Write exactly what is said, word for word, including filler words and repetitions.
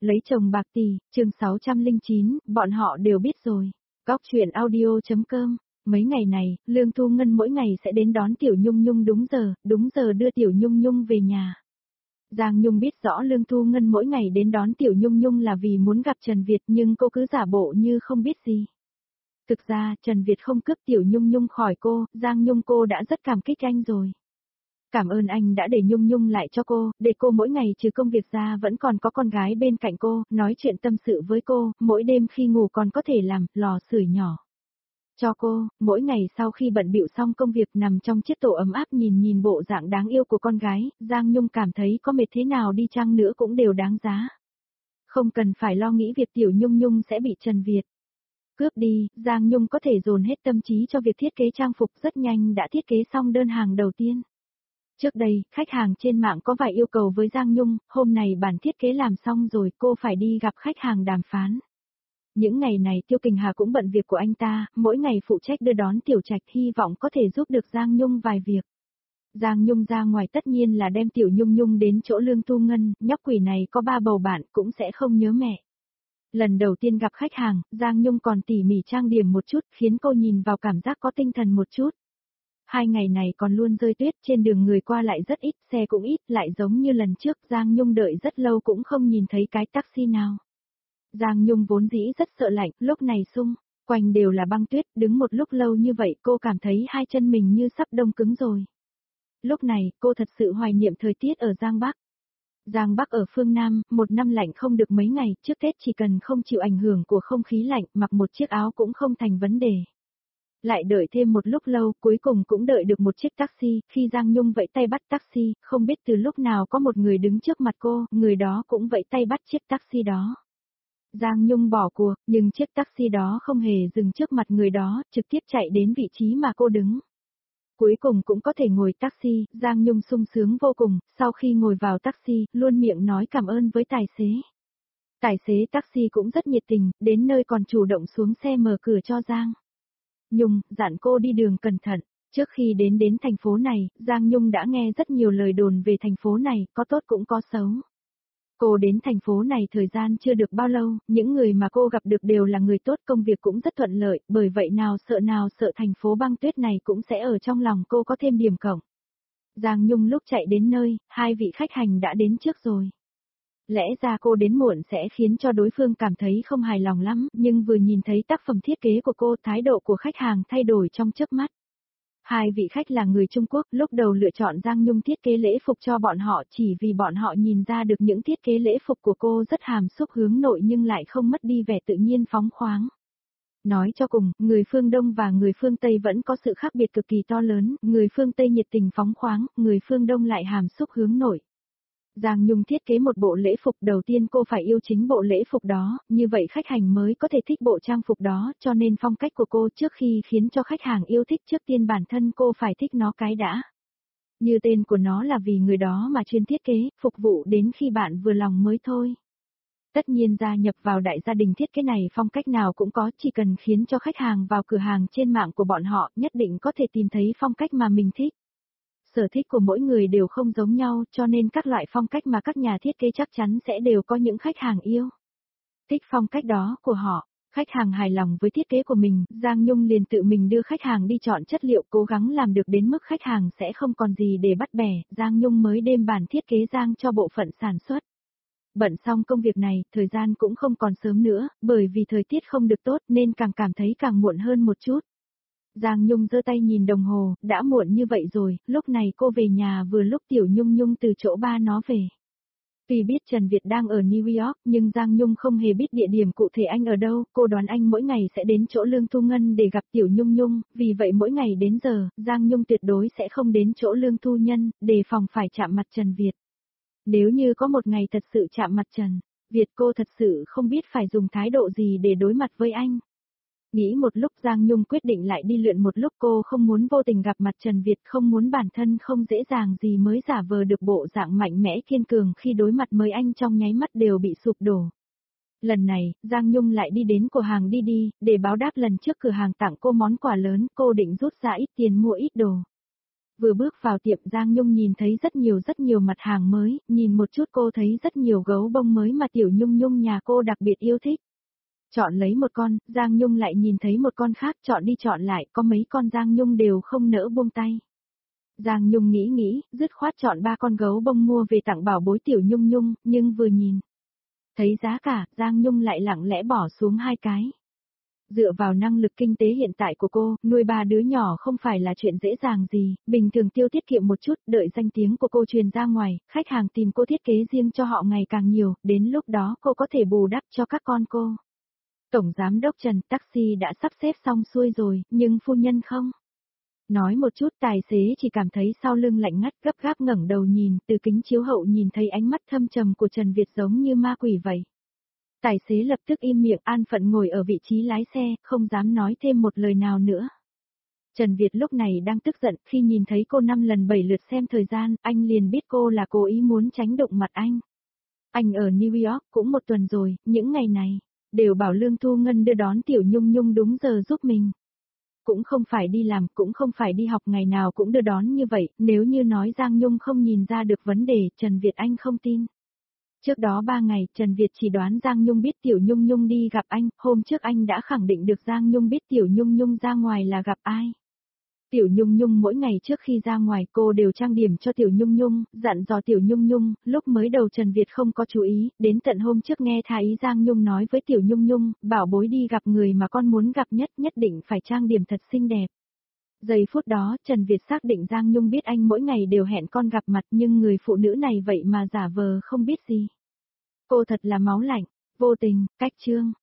Lấy chồng bạc tỷ, chương sáu trăm lẻ chín, bọn họ đều biết rồi. Góc chuyện audio.com. Mấy ngày này, Lương Thu Ngân mỗi ngày sẽ đến đón Tiểu Nhung Nhung đúng giờ, đúng giờ đưa Tiểu Nhung Nhung về nhà. Giang Nhung biết rõ Lương Thu Ngân mỗi ngày đến đón Tiểu Nhung Nhung là vì muốn gặp Trần Việt, nhưng cô cứ giả bộ như không biết gì. Thực ra, Trần Việt không cướp Tiểu Nhung Nhung khỏi cô, Giang Nhung cô đã rất cảm kích anh rồi. Cảm ơn anh đã để Nhung Nhung lại cho cô, để cô mỗi ngày trừ công việc ra vẫn còn có con gái bên cạnh cô, nói chuyện tâm sự với cô, mỗi đêm khi ngủ còn có thể làm lò sưởi nhỏ cho cô, mỗi ngày sau khi bận bịu xong công việc nằm trong chiếc tổ ấm áp nhìn nhìn bộ dạng đáng yêu của con gái, Giang Nhung cảm thấy có mệt thế nào đi chăng nữa cũng đều đáng giá. Không cần phải lo nghĩ việc Tiểu Nhung Nhung sẽ bị Trần Việt cướp đi, Giang Nhung có thể dồn hết tâm trí cho việc thiết kế trang phục, rất nhanh đã thiết kế xong đơn hàng đầu tiên. Trước đây, khách hàng trên mạng có vài yêu cầu với Giang Nhung, hôm nay bản thiết kế làm xong rồi cô phải đi gặp khách hàng đàm phán. Những ngày này Tiêu Kình Hà cũng bận việc của anh ta, mỗi ngày phụ trách đưa đón Tiểu Trạch, hy vọng có thể giúp được Giang Nhung vài việc. Giang Nhung ra ngoài tất nhiên là đem Tiểu Nhung Nhung đến chỗ Lương Thu Ngân, nhóc quỷ này có ba bầu bạn cũng sẽ không nhớ mẹ. Lần đầu tiên gặp khách hàng, Giang Nhung còn tỉ mỉ trang điểm một chút, khiến cô nhìn vào cảm giác có tinh thần một chút. Hai ngày này còn luôn rơi tuyết, trên đường người qua lại rất ít, xe cũng ít, lại giống như lần trước, Giang Nhung đợi rất lâu cũng không nhìn thấy cái taxi nào. Giang Nhung vốn dĩ rất sợ lạnh, lúc này xung quanh đều là băng tuyết, đứng một lúc lâu như vậy cô cảm thấy hai chân mình như sắp đông cứng rồi. Lúc này, cô thật sự hoài niệm thời tiết ở Giang Bắc. Giang Bắc ở phương Nam, một năm lạnh không được mấy ngày, trước Tết chỉ cần không chịu ảnh hưởng của không khí lạnh, mặc một chiếc áo cũng không thành vấn đề. Lại đợi thêm một lúc lâu, cuối cùng cũng đợi được một chiếc taxi, khi Giang Nhung vẫy tay bắt taxi, không biết từ lúc nào có một người đứng trước mặt cô, người đó cũng vẫy tay bắt chiếc taxi đó. Giang Nhung bỏ cuộc, nhưng chiếc taxi đó không hề dừng trước mặt người đó, trực tiếp chạy đến vị trí mà cô đứng. Cuối cùng cũng có thể ngồi taxi, Giang Nhung sung sướng vô cùng, sau khi ngồi vào taxi, luôn miệng nói cảm ơn với tài xế. Tài xế taxi cũng rất nhiệt tình, đến nơi còn chủ động xuống xe mở cửa cho Giang Nhung, dặn cô đi đường cẩn thận. Trước khi đến đến thành phố này, Giang Nhung đã nghe rất nhiều lời đồn về thành phố này, có tốt cũng có xấu. Cô đến thành phố này thời gian chưa được bao lâu, những người mà cô gặp được đều là người tốt, công việc cũng rất thuận lợi, bởi vậy nào sợ nào sợ thành phố băng tuyết này cũng sẽ ở trong lòng cô có thêm điểm cộng. Giang Nhung lúc chạy đến nơi, hai vị khách hành đã đến trước rồi. Lẽ ra cô đến muộn sẽ khiến cho đối phương cảm thấy không hài lòng lắm, nhưng vừa nhìn thấy tác phẩm thiết kế của cô, thái độ của khách hàng thay đổi trong chớp mắt. Hai vị khách là người Trung Quốc, lúc đầu lựa chọn Giang Nhung thiết kế lễ phục cho bọn họ chỉ vì bọn họ nhìn ra được những thiết kế lễ phục của cô rất hàm xúc hướng nội nhưng lại không mất đi vẻ tự nhiên phóng khoáng. Nói cho cùng, người phương Đông và người phương Tây vẫn có sự khác biệt cực kỳ to lớn, người phương Tây nhiệt tình phóng khoáng, người phương Đông lại hàm xúc hướng nội. Giang Nhung thiết kế một bộ lễ phục, đầu tiên cô phải yêu chính bộ lễ phục đó, như vậy khách hàng mới có thể thích bộ trang phục đó, cho nên phong cách của cô trước khi khiến cho khách hàng yêu thích trước tiên bản thân cô phải thích nó cái đã. Như tên của nó là vì người đó mà chuyên thiết kế, phục vụ đến khi bạn vừa lòng mới thôi. Tất nhiên gia nhập vào đại gia đình thiết kế này phong cách nào cũng có, chỉ cần khiến cho khách hàng vào cửa hàng trên mạng của bọn họ nhất định có thể tìm thấy phong cách mà mình thích. Sở thích của mỗi người đều không giống nhau, cho nên các loại phong cách mà các nhà thiết kế chắc chắn sẽ đều có những khách hàng yêu thích phong cách đó của họ. Khách hàng hài lòng với thiết kế của mình, Giang Nhung liền tự mình đưa khách hàng đi chọn chất liệu, cố gắng làm được đến mức khách hàng sẽ không còn gì để bắt bẻ, Giang Nhung mới đem bản thiết kế Giang cho bộ phận sản xuất. Bận xong công việc này, thời gian cũng không còn sớm nữa, bởi vì thời tiết không được tốt nên càng cảm thấy càng muộn hơn một chút. Giang Nhung giơ tay nhìn đồng hồ, đã muộn như vậy rồi, lúc này cô về nhà vừa lúc Tiểu Nhung Nhung từ chỗ ba nó về. Vì biết Trần Việt đang ở New York, nhưng Giang Nhung không hề biết địa điểm cụ thể anh ở đâu, cô đoán anh mỗi ngày sẽ đến chỗ Lương Thu Ngân để gặp Tiểu Nhung Nhung, vì vậy mỗi ngày đến giờ, Giang Nhung tuyệt đối sẽ không đến chỗ Lương Thu Nhân, đề phòng phải chạm mặt Trần Việt. Nếu như có một ngày thật sự chạm mặt Trần Việt, cô thật sự không biết phải dùng thái độ gì để đối mặt với anh. Nghĩ một lúc Giang Nhung quyết định lại đi luyện một lúc, cô không muốn vô tình gặp mặt Trần Việt, không muốn bản thân không dễ dàng gì mới giả vờ được bộ dạng mạnh mẽ kiên cường khi đối mặt với anh trong nháy mắt đều bị sụp đổ. Lần này, Giang Nhung lại đi đến cửa hàng đi đi, để báo đáp lần trước cửa hàng tặng cô món quà lớn, cô định rút ra ít tiền mua ít đồ. Vừa bước vào tiệm Giang Nhung nhìn thấy rất nhiều rất nhiều mặt hàng mới, nhìn một chút cô thấy rất nhiều gấu bông mới mà Tiểu Nhung Nhung nhà cô đặc biệt yêu thích. Chọn lấy một con, Giang Nhung lại nhìn thấy một con khác, chọn đi chọn lại, có mấy con Giang Nhung đều không nỡ buông tay. Giang Nhung nghĩ nghĩ, dứt khoát chọn ba con gấu bông mua về tặng bảo bối Tiểu Nhung Nhung, nhưng vừa nhìn. Thấy giá cả, Giang Nhung lại lặng lẽ bỏ xuống hai cái. Dựa vào năng lực kinh tế hiện tại của cô, nuôi ba đứa nhỏ không phải là chuyện dễ dàng gì, bình thường tiêu tiết kiệm một chút, đợi danh tiếng của cô truyền ra ngoài, khách hàng tìm cô thiết kế riêng cho họ ngày càng nhiều, đến lúc đó cô có thể bù đắp cho các con cô. Tổng giám đốc Trần, taxi đã sắp xếp xong xuôi rồi, nhưng phu nhân không. Nói một chút, tài xế chỉ cảm thấy sau lưng lạnh ngắt, gấp gáp ngẩng đầu nhìn, từ kính chiếu hậu nhìn thấy ánh mắt thâm trầm của Trần Việt giống như ma quỷ vậy. Tài xế lập tức im miệng, an phận ngồi ở vị trí lái xe, không dám nói thêm một lời nào nữa. Trần Việt lúc này đang tức giận, khi nhìn thấy cô năm lần bảy lượt xem thời gian, anh liền biết cô là cố ý muốn tránh đụng mặt anh. Anh ở New York cũng một tuần rồi, những ngày này, đều bảo Lương Thu Ngân đưa đón Tiểu Nhung Nhung đúng giờ giúp mình. Cũng không phải đi làm, cũng không phải đi học, ngày nào cũng đưa đón như vậy, nếu như nói Giang Nhung không nhìn ra được vấn đề, Trần Việt anh không tin. Trước đó ba ngày, Trần Việt chỉ đoán Giang Nhung biết Tiểu Nhung Nhung đi gặp anh, hôm trước anh đã khẳng định được Giang Nhung biết Tiểu Nhung Nhung ra ngoài là gặp ai. Tiểu Nhung Nhung mỗi ngày trước khi ra ngoài cô đều trang điểm cho Tiểu Nhung Nhung, dặn dò Tiểu Nhung Nhung, lúc mới đầu Trần Việt không có chú ý, đến tận hôm trước nghe thái Giang Nhung nói với Tiểu Nhung Nhung, bảo bối đi gặp người mà con muốn gặp nhất, nhất định phải trang điểm thật xinh đẹp. Giây phút đó, Trần Việt xác định Giang Nhung biết anh mỗi ngày đều hẹn con gặp mặt, nhưng người phụ nữ này vậy mà giả vờ không biết gì. Cô thật là máu lạnh, vô tình, cách chương.